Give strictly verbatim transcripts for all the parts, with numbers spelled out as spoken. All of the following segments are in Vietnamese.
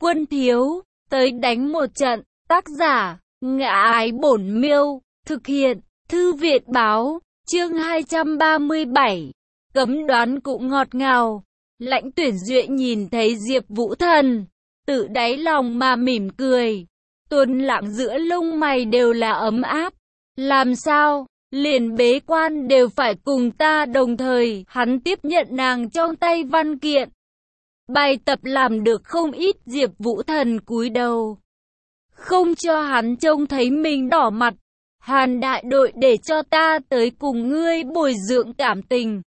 Quân thiếu, tới đánh một trận. Tác giả, Ngã Ái Bổn Miêu. Thực hiện, Thư Viện Báo. Chương hai trăm ba mươi bảy. Cấm đoán cũng ngọt ngào. Lãnh Tuyển Duệ nhìn thấy Diệp Vũ Thần, tự đáy lòng mà mỉm cười. Tuấn Lãng giữa lông mày đều là ấm áp. Làm sao? Liền bế quan đều phải cùng ta đồng thời. Hắn tiếp nhận nàng trong tay văn kiện. Bài tập làm được không ít. Diệp Vũ Thần cúi đầu, không cho hắn trông thấy mình đỏ mặt. Hàn đại đội để cho ta tới cùng ngươi bồi dưỡng cảm tình.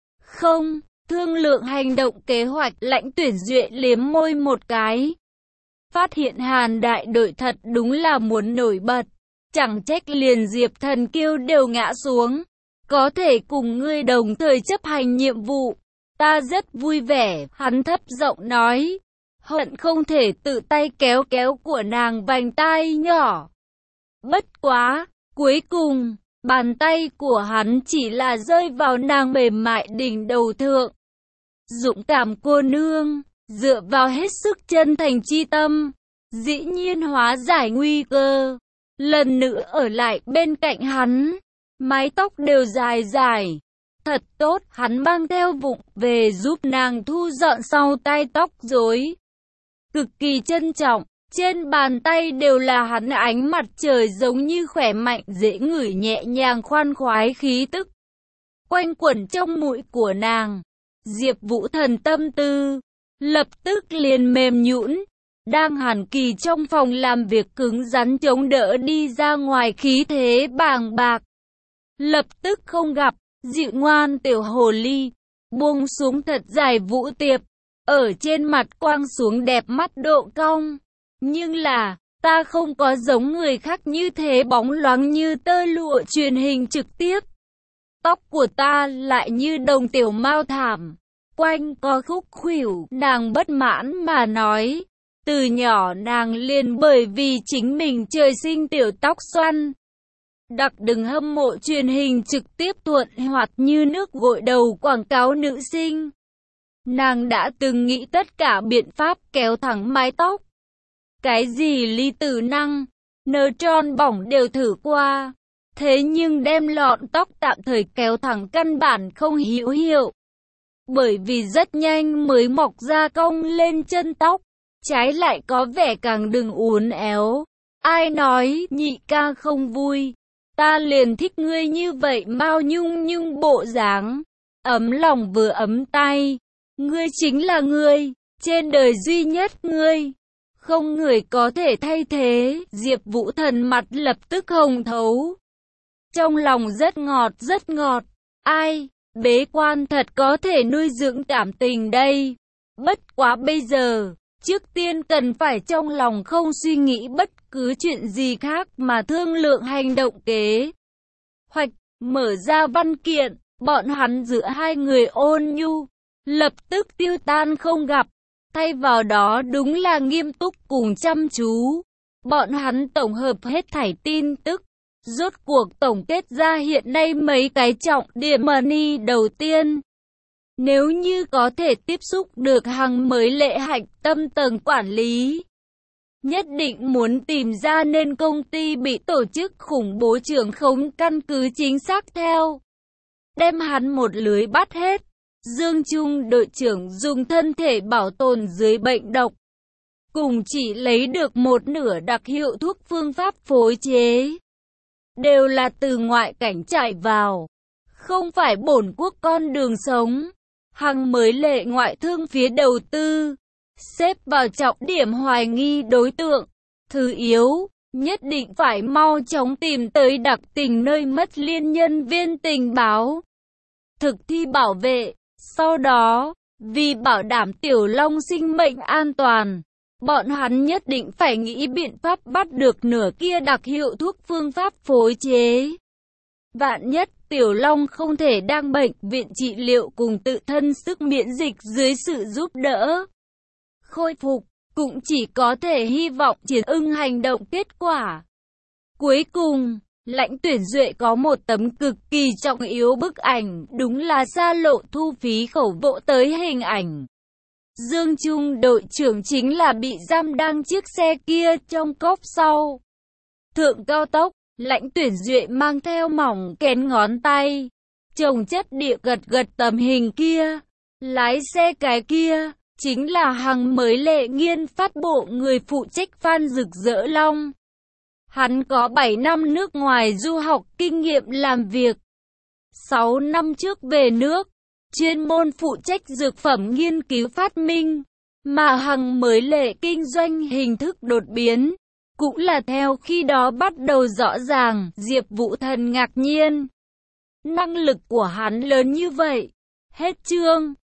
Không, thương lượng hành động kế hoạch. Lãnh Tuyển Duệ liếm môi một cái. Phát hiện Hàn đại đội thật đúng là muốn nổi bật. Chẳng trách liền Diệp Thần Kiêu đều ngã xuống. Có thể cùng ngươi đồng thời chấp hành nhiệm vụ. Ta rất vui vẻ. Hắn thấp giọng nói. Hận không thể tự tay kéo kéo của nàng vành tai nhỏ. Bất quá, cuối cùng, bàn tay của hắn chỉ là rơi vào nàng mềm mại đỉnh đầu thượng. Dũng cảm cô nương, dựa vào hết sức chân thành chi tâm, dĩ nhiên hóa giải nguy cơ. Lần nữa ở lại bên cạnh hắn, mái tóc đều dài dài. Thật tốt, hắn mang theo vụng về giúp nàng thu dọn sau tai tóc rối. Cực kỳ trân trọng, trên bàn tay đều là hắn ánh mặt trời giống như khỏe mạnh dễ ngửi nhẹ nhàng khoan khoái khí tức. Quanh quẩn trong mũi của nàng, Diệp Vũ Thần tâm tư, lập tức liền mềm nhũn. Đang hàn kỳ trong phòng làm việc cứng rắn chống đỡ đi ra ngoài khí thế bàng bạc. Lập tức không gặp, dịu ngoan tiểu hồ ly, buông xuống thật dài Vũ Tiệp. Ở trên mặt quang xuống đẹp mắt độ cong. Nhưng là, ta không có giống người khác như thế bóng loáng như tơ lụa truyền hình trực tiếp. Tóc của ta lại như đồng tiểu mao thảm, quanh co khúc khuỷu. Nàng bất mãn mà nói. Từ nhỏ nàng liền bởi vì chính mình trời sinh tiểu tóc xoăn. Đặc đừng hâm mộ truyền hình trực tiếp thuận hoạt như nước gội đầu quảng cáo nữ sinh. Nàng đã từng nghĩ tất cả biện pháp kéo thẳng mái tóc. Cái gì ly tử năng, nơ tròn bỏng đều thử qua. Thế nhưng đem lọn tóc tạm thời kéo thẳng căn bản không hữu hiệu. Bởi vì rất nhanh mới mọc ra cong lên chân tóc. Trái lại có vẻ càng đừng uốn éo. Ai nói nhị ca không vui. Ta liền thích ngươi như vậy mao nhung nhung bộ dáng. Ấm lòng vừa ấm tay. Ngươi chính là ngươi, trên đời duy nhất ngươi. Không người có thể thay thế. Diệp Vũ Thần mặt lập tức hồng thấu. Trong lòng rất ngọt rất ngọt. Ai, bế quan thật có thể nuôi dưỡng cảm tình đây. Bất quá bây giờ, trước tiên cần phải trong lòng không suy nghĩ bất cứ chuyện gì khác mà thương lượng hành động kế hoạch. Mở ra văn kiện, bọn hắn giữa hai người ôn nhu lập tức tiêu tan không gặp, thay vào đó đúng là nghiêm túc cùng chăm chú. Bọn hắn tổng hợp hết thảy tin tức, rốt cuộc tổng kết ra hiện nay mấy cái trọng điểm money đầu tiên. Nếu như có thể tiếp xúc được hàng mới lệ hạch tâm tầng quản lý, nhất định muốn tìm ra nên công ty bị tổ chức khủng bố trưởng khống căn cứ chính xác theo. Đem hắn một lưới bắt hết. Dương Trung đội trưởng dùng thân thể bảo tồn dưới bệnh độc, cùng chỉ lấy được một nửa đặc hiệu thuốc phương pháp phối chế, đều là từ ngoại cảnh chạy vào, không phải bổn quốc con đường sống. Hằng mới lệ ngoại thương phía đầu tư, xếp vào trọng điểm hoài nghi đối tượng. Thứ yếu, nhất định phải mau chóng tìm tới đặc tình nơi mất liên nhân viên tình báo, thực thi bảo vệ. Sau đó, vì bảo đảm Tiểu Long sinh mệnh an toàn, bọn hắn nhất định phải nghĩ biện pháp bắt được nửa kia đặc hiệu thuốc phương pháp phối chế. Vạn nhất Tiểu Long không thể đang bệnh viện trị liệu cùng tự thân sức miễn dịch dưới sự giúp đỡ khôi phục, cũng chỉ có thể hy vọng Triển Ưng hành động kết quả. Cuối cùng, Lãnh Tuyển Duệ có một tấm cực kỳ trọng yếu bức ảnh, đúng là xa lộ thu phí khẩu vỗ tới hình ảnh. Dương Trung đội trưởng chính là bị giam đang chiếc xe kia trong cốp sau. Thượng cao tốc, Lãnh Tuyển Duệ mang theo mỏng kén ngón tay, chồng chất địa gật gật tầm hình kia. Lái xe cái kia, chính là Hằng mới Lệ Nghiên phát bộ người phụ trách Phan Rực Rỡ Long. Hắn có bảy năm nước ngoài du học kinh nghiệm làm việc. sáu năm trước về nước, chuyên môn phụ trách dược phẩm nghiên cứu phát minh, mà Hằng mới Lệ kinh doanh hình thức đột biến. Cũng là theo khi đó bắt đầu rõ ràng, Diệp Vũ Thần ngạc nhiên. Năng lực của hắn lớn như vậy. Hết chương.